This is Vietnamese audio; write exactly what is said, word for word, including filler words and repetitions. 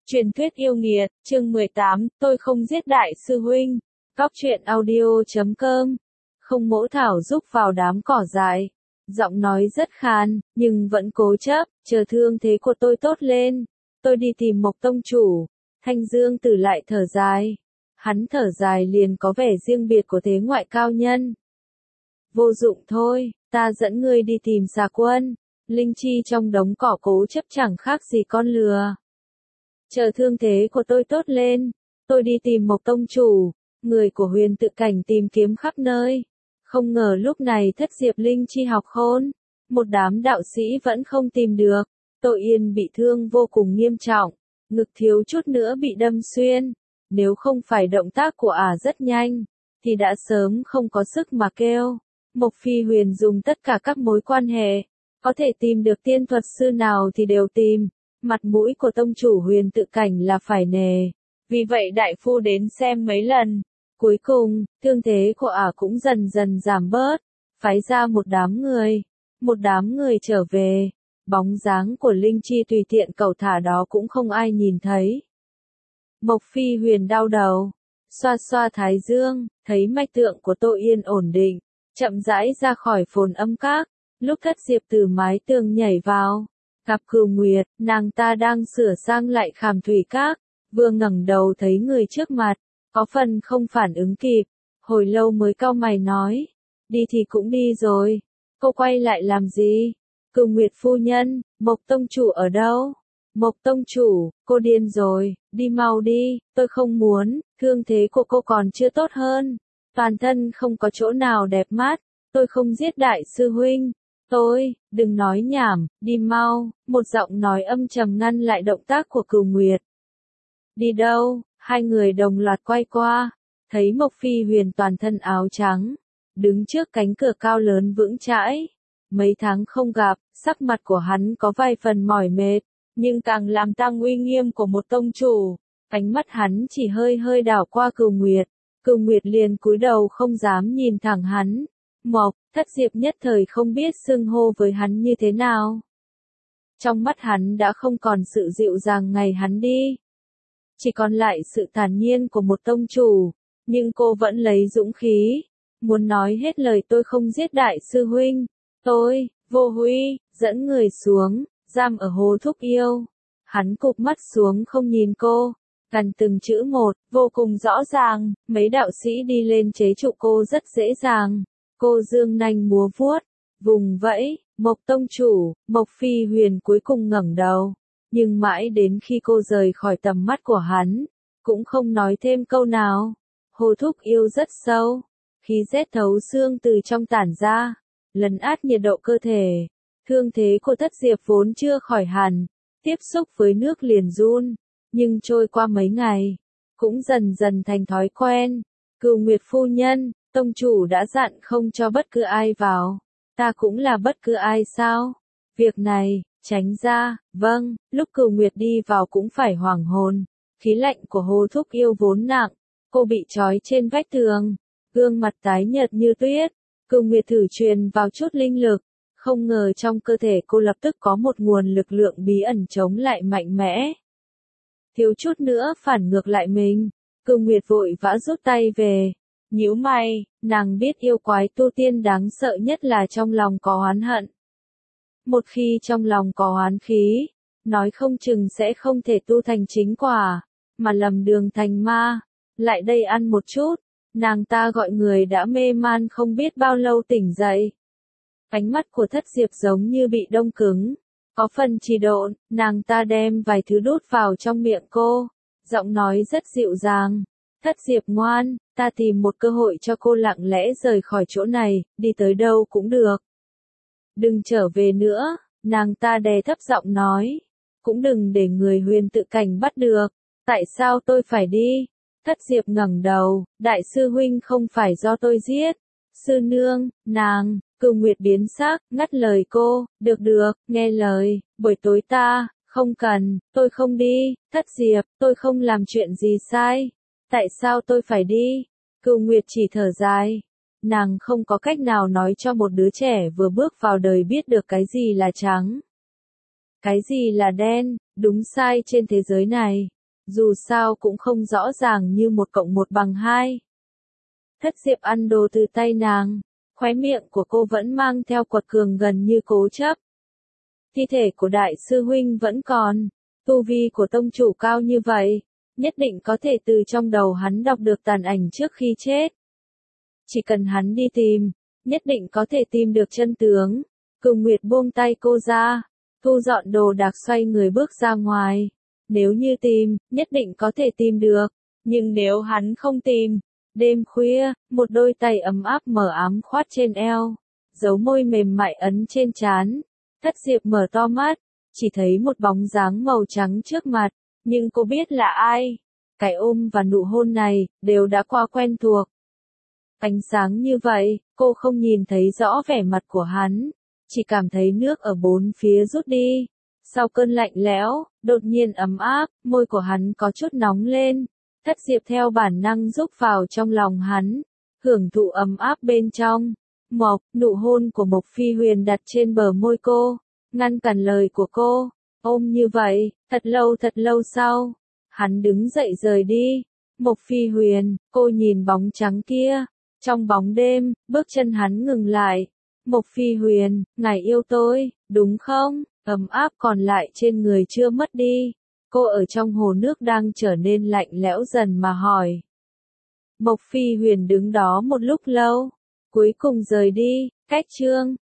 Truyền thuyết yêu nghiệt, chương mười tám, tôi không giết đại sư huynh. Góc truyện audio chấm com. Không mỗ thảo rúc vào đám cỏ dại. Giọng nói rất khan, nhưng vẫn cố chấp, chờ thương thế của tôi tốt lên. Tôi đi tìm Mộc tông chủ. Thanh Dương Tử lại thở dài. Hắn thở dài liền có vẻ riêng biệt của thế ngoại cao nhân. Vô dụng thôi, ta dẫn ngươi đi tìm Xà Quân. Linh Chi trong đống cỏ cố chấp chẳng khác gì con lừa. Chờ thương thế của tôi tốt lên, tôi đi tìm Mộc tông chủ. Người của Huyền Tự Cảnh tìm kiếm khắp nơi. Không ngờ lúc này thất diệp Linh Chi học khôn. Một đám đạo sĩ vẫn không tìm được. Tô Yên bị thương vô cùng nghiêm trọng. Ngực thiếu chút nữa bị đâm xuyên. Nếu không phải động tác của ả rất nhanh, thì đã sớm không có sức mà kêu. Mộc Phi Huyền dùng tất cả các mối quan hệ. Có thể tìm được tiên thuật sư nào thì đều tìm. Mặt mũi của tông chủ Huyền Tự Cảnh là phải nề. Vì vậy đại phu đến xem mấy lần. Cuối cùng, thương thế của ả cũng dần dần giảm bớt. Phái ra một đám người. Một đám người trở về. Bóng dáng của Linh Chi tùy tiện cẩu thả đó cũng không ai nhìn thấy. Mộc Phi Huyền đau đầu. Xoa xoa thái dương, thấy mạch tượng của Tô Yên ổn định. Chậm rãi ra khỏi phồn âm các. Lúc thất diệp từ mái tường nhảy vào. Gặp Cửu Nguyệt, nàng ta đang sửa sang lại khảm thủy các. Vừa ngẩng đầu thấy người trước mặt. Có phần không phản ứng kịp. Hồi lâu mới cau mày nói. Đi thì cũng đi rồi. Cô quay lại làm gì? Cửu Nguyệt phu nhân, Mộc tông chủ ở đâu? Mộc tông chủ, cô điên rồi, đi mau đi, tôi không muốn, thương thế của cô còn chưa tốt hơn. Toàn thân không có chỗ nào đẹp mắt, tôi không giết đại sư huynh. Tôi, đừng nói nhảm, đi mau, một giọng nói âm trầm ngăn lại động tác của Cửu Nguyệt. Đi đâu? Hai người đồng loạt quay qua, thấy Mộc Phi Huyền toàn thân áo trắng, đứng trước cánh cửa cao lớn vững chãi. Mấy tháng không gặp, sắc mặt của hắn có vài phần mỏi mệt, nhưng càng làm tăng uy nghiêm của một tông chủ. Ánh mắt hắn chỉ hơi hơi đảo qua Cửu Nguyệt, Cửu Nguyệt liền cúi đầu không dám nhìn thẳng hắn. Mộc, thất diệp nhất thời không biết xưng hô với hắn như thế nào. Trong mắt hắn đã không còn sự dịu dàng ngày hắn đi. Chỉ còn lại sự thản nhiên của một tông chủ, nhưng cô vẫn lấy dũng khí, muốn nói hết lời tôi không giết đại sư huynh, tôi, Vô Huy, dẫn người xuống, giam ở Hồ Thúc Yêu. Hắn cụp mắt xuống không nhìn cô, gần từng chữ một, vô cùng rõ ràng, mấy đạo sĩ đi lên chế trụ cô rất dễ dàng. Cô dương nanh múa vuốt, vùng vẫy, Mộc tông chủ, Mộc Phi Huyền cuối cùng ngẩng đầu. Nhưng mãi đến khi cô rời khỏi tầm mắt của hắn, cũng không nói thêm câu nào. Hồ Thúc Yêu rất sâu, khí rét thấu xương từ trong tản ra, lấn át nhiệt độ cơ thể. Thương thế của thất diệp vốn chưa khỏi hẳn, tiếp xúc với nước liền run, nhưng trôi qua mấy ngày, cũng dần dần thành thói quen. Cửu Nguyệt phu nhân, tông chủ đã dặn không cho bất cứ ai vào. Ta cũng là bất cứ ai sao? Việc này, tránh ra, vâng, lúc Cửu Nguyệt đi vào cũng phải hoảng hồn. Khí lạnh của Hồ Thúc Yêu vốn nặng, cô bị trói trên vách tường, gương mặt tái nhợt như tuyết. Cửu Nguyệt thử truyền vào chút linh lực, không ngờ trong cơ thể cô lập tức có một nguồn lực lượng bí ẩn chống lại mạnh mẽ. Thiếu chút nữa phản ngược lại mình, Cửu Nguyệt vội vã rút tay về. Nhíu mày, nàng biết yêu quái tu tiên đáng sợ nhất là trong lòng có oán hận. Một khi trong lòng có oán khí, nói không chừng sẽ không thể tu thành chính quả, mà lầm đường thành ma. Lại đây ăn một chút, nàng ta gọi người đã mê man không biết bao lâu tỉnh dậy. Ánh mắt của thất diệp giống như bị đông cứng, có phần trì độn, nàng ta đem vài thứ đút vào trong miệng cô, giọng nói rất dịu dàng. Thất diệp ngoan, ta tìm một cơ hội cho cô lặng lẽ rời khỏi chỗ này, đi tới đâu cũng được. Đừng trở về nữa, nàng ta đè thấp giọng nói. Cũng đừng để người Huyền Tự Cảnh bắt được. Tại sao tôi phải đi? Thất diệp ngẩng đầu, đại sư huynh không phải do tôi giết. Sư nương, nàng, Cửu Nguyệt biến sắc, ngắt lời cô, được được, nghe lời, buổi tối ta, không cần, tôi không đi. Thất diệp, tôi không làm chuyện gì sai. Tại sao tôi phải đi? Cửu Nguyệt chỉ thở dài. Nàng không có cách nào nói cho một đứa trẻ vừa bước vào đời biết được cái gì là trắng, cái gì là đen, đúng sai trên thế giới này. Dù sao cũng không rõ ràng như một cộng một bằng hai. Thất Diệp ăn đồ từ tay nàng, khóe miệng của cô vẫn mang theo quật cường gần như cố chấp. Thi thể của đại sư huynh vẫn còn, tu vi của tông chủ cao như vậy, nhất định có thể từ trong đầu hắn đọc được tàn ảnh trước khi chết. Chỉ cần hắn đi tìm, nhất định có thể tìm được chân tướng. Cửu Nguyệt buông tay cô ra, thu dọn đồ đạc xoay người bước ra ngoài. Nếu như tìm, nhất định có thể tìm được, nhưng nếu hắn không tìm, đêm khuya, một đôi tay ấm áp mờ ám khoát trên eo, dấu môi mềm mại ấn trên trán. Thất Diệp mở to mắt, chỉ thấy một bóng dáng màu trắng trước mặt, nhưng cô biết là ai. Cái ôm và nụ hôn này, đều đã qua quen thuộc. Ánh sáng như vậy, cô không nhìn thấy rõ vẻ mặt của hắn, chỉ cảm thấy nước ở bốn phía rút đi. Sau cơn lạnh lẽo, đột nhiên ấm áp, môi của hắn có chút nóng lên. Thất Diệp theo bản năng rúc vào trong lòng hắn, hưởng thụ ấm áp bên trong. Mộc, nụ hôn của Mộc Phi Huyền đặt trên bờ môi cô, ngăn cản lời của cô. Ôm như vậy, thật lâu thật lâu sau, hắn đứng dậy rời đi. Mộc Phi Huyền, cô nhìn bóng trắng kia. Trong bóng đêm, bước chân hắn ngừng lại. Mộc Phi Huyền, ngài yêu tôi, đúng không? Ấm áp còn lại trên người chưa mất đi. Cô ở trong hồ nước đang trở nên lạnh lẽo dần mà hỏi. Mộc Phi Huyền đứng đó một lúc lâu, cuối cùng rời đi. Cách chương